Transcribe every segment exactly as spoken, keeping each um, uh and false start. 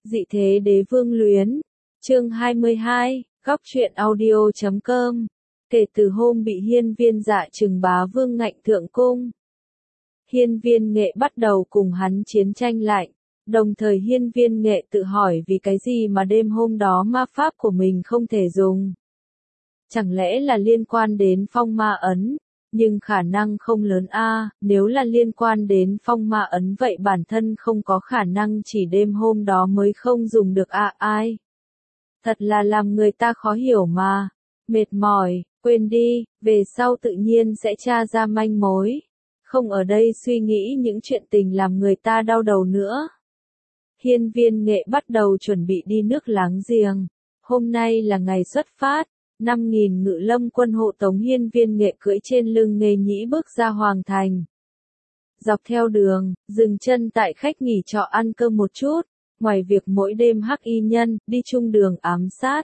Dị thế đế vương luyến. Chương hai mươi hai, góc truyện audio chấm com. Kể từ hôm bị hiên viên dạ trừng bá vương ngạnh thượng cung, hiên viên nghệ bắt đầu cùng hắn chiến tranh lạnh. Đồng thời hiên viên nghệ tự hỏi vì cái gì mà đêm hôm đó ma pháp của mình không thể dùng. Chẳng lẽ là liên quan đến phong ma ấn? Nhưng khả năng không lớn a, nếu là liên quan đến phong ma ấn vậy bản thân không có khả năng chỉ đêm hôm đó mới không dùng được a ai. Thật là làm người ta khó hiểu mà. Mệt mỏi, quên đi, về sau tự nhiên sẽ tra ra manh mối. Không ở đây suy nghĩ những chuyện tình làm người ta đau đầu nữa. Hiên viên nghệ bắt đầu chuẩn bị đi nước láng giềng. Hôm nay là ngày xuất phát. năm nghìn ngự lâm quân hộ tống hiên viên nghệ cưỡi trên lưng nghề nhĩ bước ra hoàng thành. Dọc theo đường, dừng chân tại khách nghỉ trọ ăn cơm một chút, ngoài việc mỗi đêm hắc y nhân đi chung đường ám sát.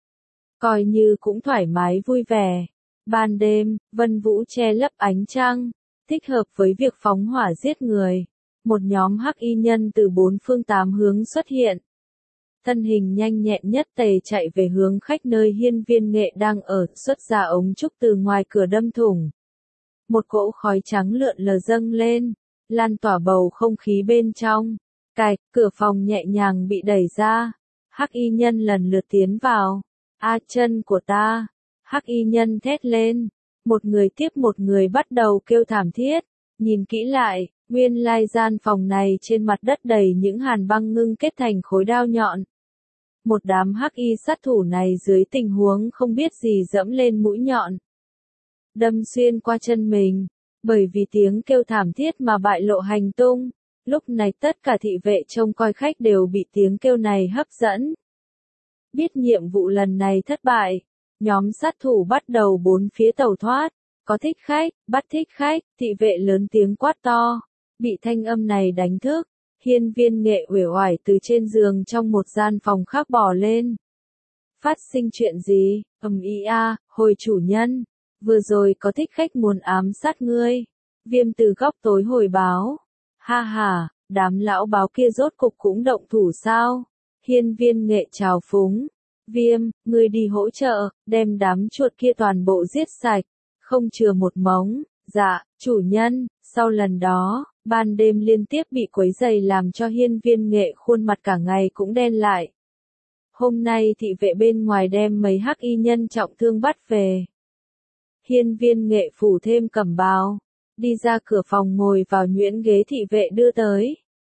Coi như cũng thoải mái vui vẻ. Ban đêm, vân vũ che lấp ánh trăng, thích hợp với việc phóng hỏa giết người. Một nhóm hắc y nhân từ bốn phương tám hướng xuất hiện. Thân hình nhanh nhẹn nhất tề chạy về hướng khách nơi hiên viên nghệ đang ở, xuất ra ống trúc từ ngoài cửa đâm thủng. Một cỗ khói trắng lượn lờ dâng lên, lan tỏa bầu không khí bên trong. Cạch, cửa phòng nhẹ nhàng bị đẩy ra. Hắc y nhân lần lượt tiến vào. A chân của ta! Hắc y nhân thét lên. Một người tiếp một người bắt đầu kêu thảm thiết. Nhìn kỹ lại, nguyên lai gian phòng này trên mặt đất đầy những hàn băng ngưng kết thành khối đao nhọn. Một đám hắc y sát thủ này dưới tình huống không biết gì dẫm lên mũi nhọn. Đâm xuyên qua chân mình, bởi vì tiếng kêu thảm thiết mà bại lộ hành tung. Lúc này tất cả thị vệ trông coi khách đều bị tiếng kêu này hấp dẫn. Biết nhiệm vụ lần này thất bại, nhóm sát thủ bắt đầu bốn phía tẩu thoát. Có thích khách, bắt thích khách, thị vệ lớn tiếng quát to. Bị thanh âm này đánh thức. Hiên viên nghệ uể oải từ trên giường trong một gian phòng khác bò lên. Phát sinh chuyện gì? Ầm ĩ a, hồi chủ nhân. Vừa rồi có thích khách muốn ám sát ngươi. Viêm từ góc tối hồi báo. Ha ha, đám lão báo kia rốt cục cũng động thủ sao? Hiên viên nghệ trào phúng. Viêm, ngươi đi hỗ trợ, đem đám chuột kia toàn bộ giết sạch. Không chừa một mống. Dạ, chủ nhân, sau lần đó. Ban đêm liên tiếp bị quấy rầy làm cho hiên viên nghệ khuôn mặt cả ngày cũng đen lại. Hôm nay thị vệ bên ngoài đem mấy hắc y nhân trọng thương bắt về. Hiên viên nghệ phủ thêm cẩm bào, đi ra cửa phòng ngồi vào nhuyễn ghế thị vệ đưa tới.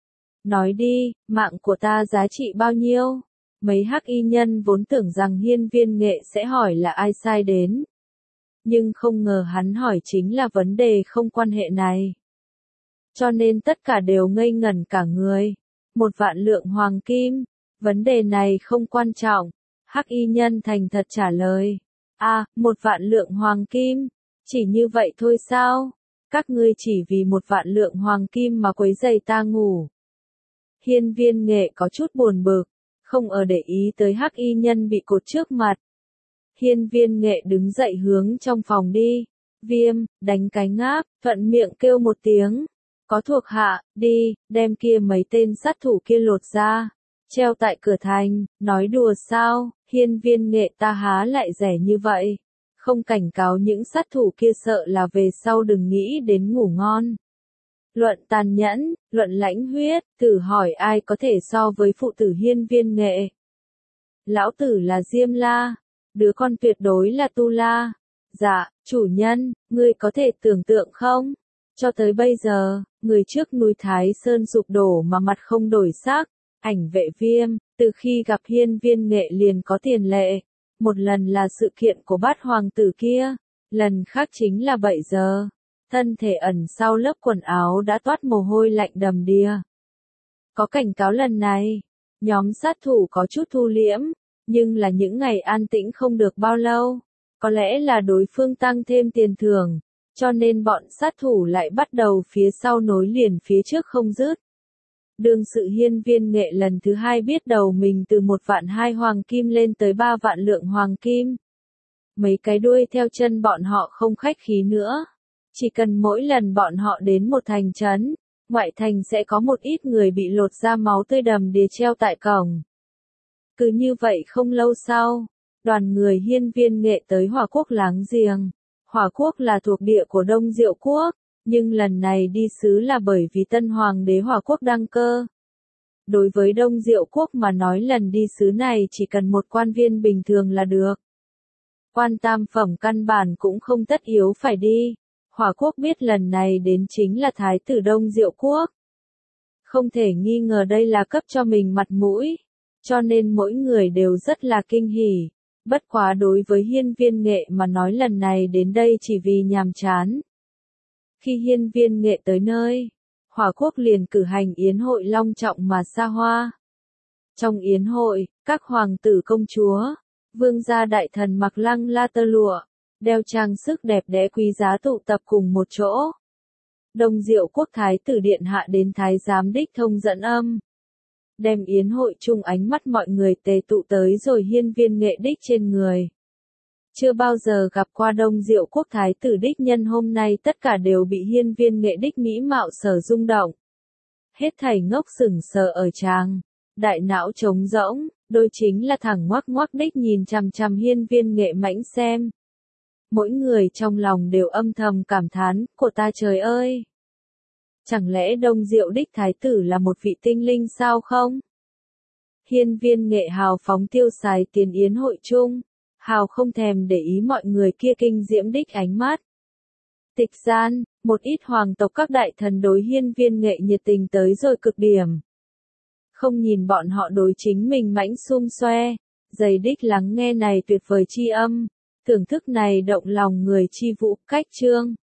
Nói đi, mạng của ta giá trị bao nhiêu? Mấy hắc y nhân vốn tưởng rằng hiên viên nghệ sẽ hỏi là ai sai đến. Nhưng không ngờ hắn hỏi chính là vấn đề không quan hệ này. Cho nên tất cả đều ngây ngẩn cả người. Một vạn lượng hoàng kim. Vấn đề này không quan trọng. Hắc y nhân thành thật trả lời. À, một vạn lượng hoàng kim. Chỉ như vậy thôi sao? Các ngươi chỉ vì một vạn lượng hoàng kim mà quấy rầy ta ngủ. Hiên viên nghệ có chút buồn bực. Không ở để ý tới hắc y nhân bị cột trước mặt. Hiên viên nghệ đứng dậy hướng trong phòng đi. Viêm, đánh cái ngáp, thuận miệng kêu một tiếng. Có thuộc hạ, đi, đem kia mấy tên sát thủ kia lột ra. Treo tại cửa thành, nói đùa sao, hiên viên nghệ ta há lại rẻ như vậy. Không cảnh cáo những sát thủ kia sợ là về sau đừng nghĩ đến ngủ ngon. Luận tàn nhẫn, luận lãnh huyết, thử hỏi ai có thể so với phụ tử hiên viên nghệ. Lão tử là Diêm La, đứa con tuyệt đối là Tu La. Dạ, chủ nhân, ngươi có thể tưởng tượng không? Cho tới bây giờ, người trước núi Thái Sơn sụp đổ mà mặt không đổi sắc, ảnh vệ viêm, từ khi gặp hiên viên nghệ liền có tiền lệ. Một lần là sự kiện của bát hoàng tử kia, lần khác chính là bảy giờ. Thân thể ẩn sau lớp quần áo đã toát mồ hôi lạnh đầm đìa. Có cảnh cáo lần này, nhóm sát thủ có chút thu liễm, nhưng là những ngày an tĩnh không được bao lâu. Có lẽ là đối phương tăng thêm tiền thưởng. Cho nên bọn sát thủ lại bắt đầu phía sau nối liền phía trước không dứt. Đương sự hiên viên nghệ lần thứ hai biết đầu mình từ một vạn hai hoàng kim lên tới ba vạn lượng hoàng kim. Mấy cái đuôi theo chân bọn họ không khách khí nữa. Chỉ cần mỗi lần bọn họ đến một thành trấn, ngoại thành sẽ có một ít người bị lột da máu tươi đầm đìa treo tại cổng. Cứ như vậy không lâu sau, đoàn người hiên viên nghệ tới Hòa Quốc láng giềng. Hòa Quốc là thuộc địa của Đông Diệu Quốc, nhưng lần này đi sứ là bởi vì tân hoàng đế Hòa Quốc đăng cơ. Đối với Đông Diệu Quốc mà nói lần đi sứ này chỉ cần một quan viên bình thường là được. Quan tam phẩm căn bản cũng không tất yếu phải đi. Hòa Quốc biết lần này đến chính là Thái tử Đông Diệu Quốc. Không thể nghi ngờ đây là cấp cho mình mặt mũi, cho nên mỗi người đều rất là kinh hỉ. Bất quá đối với hiên viên nghệ mà nói lần này đến đây chỉ vì nhàm chán. Khi hiên viên nghệ tới nơi, Hòa Quốc liền cử hành yến hội long trọng mà xa hoa. Trong yến hội, các hoàng tử công chúa, vương gia đại thần mặc lăng la tơ lụa, đeo trang sức đẹp đẽ quý giá tụ tập cùng một chỗ. Đông Diệu Quốc Thái tử điện hạ đến thái giám đích thông dẫn âm. Đem yến hội chung ánh mắt mọi người tề tụ tới rồi hiên viên nghệ đích trên người. Chưa bao giờ gặp qua Đông Diệu Quốc Thái tử đích nhân hôm nay tất cả đều bị hiên viên nghệ đích mỹ mạo sở rung động. Hết thảy ngốc sừng sờ ở tràng, đại não trống rỗng, đôi chính là thẳng ngoác ngoác đích nhìn chằm chằm hiên viên nghệ mãnh xem. Mỗi người trong lòng đều âm thầm cảm thán, của ta trời ơi! Chẳng lẽ Đông Diệu đích thái tử là một vị tinh linh sao không? Hiên viên nghệ hào phóng tiêu xài tiền yến hội chung, hào không thèm để ý mọi người kia kinh diễm đích ánh mắt. Tịch gian, một ít hoàng tộc các đại thần đối hiên viên nghệ nhiệt tình tới rồi cực điểm. Không nhìn bọn họ đối chính mình mãnh xum xoe, dày đích lắng nghe này tuyệt vời chi âm, thưởng thức này động lòng người chi vũ cách trương.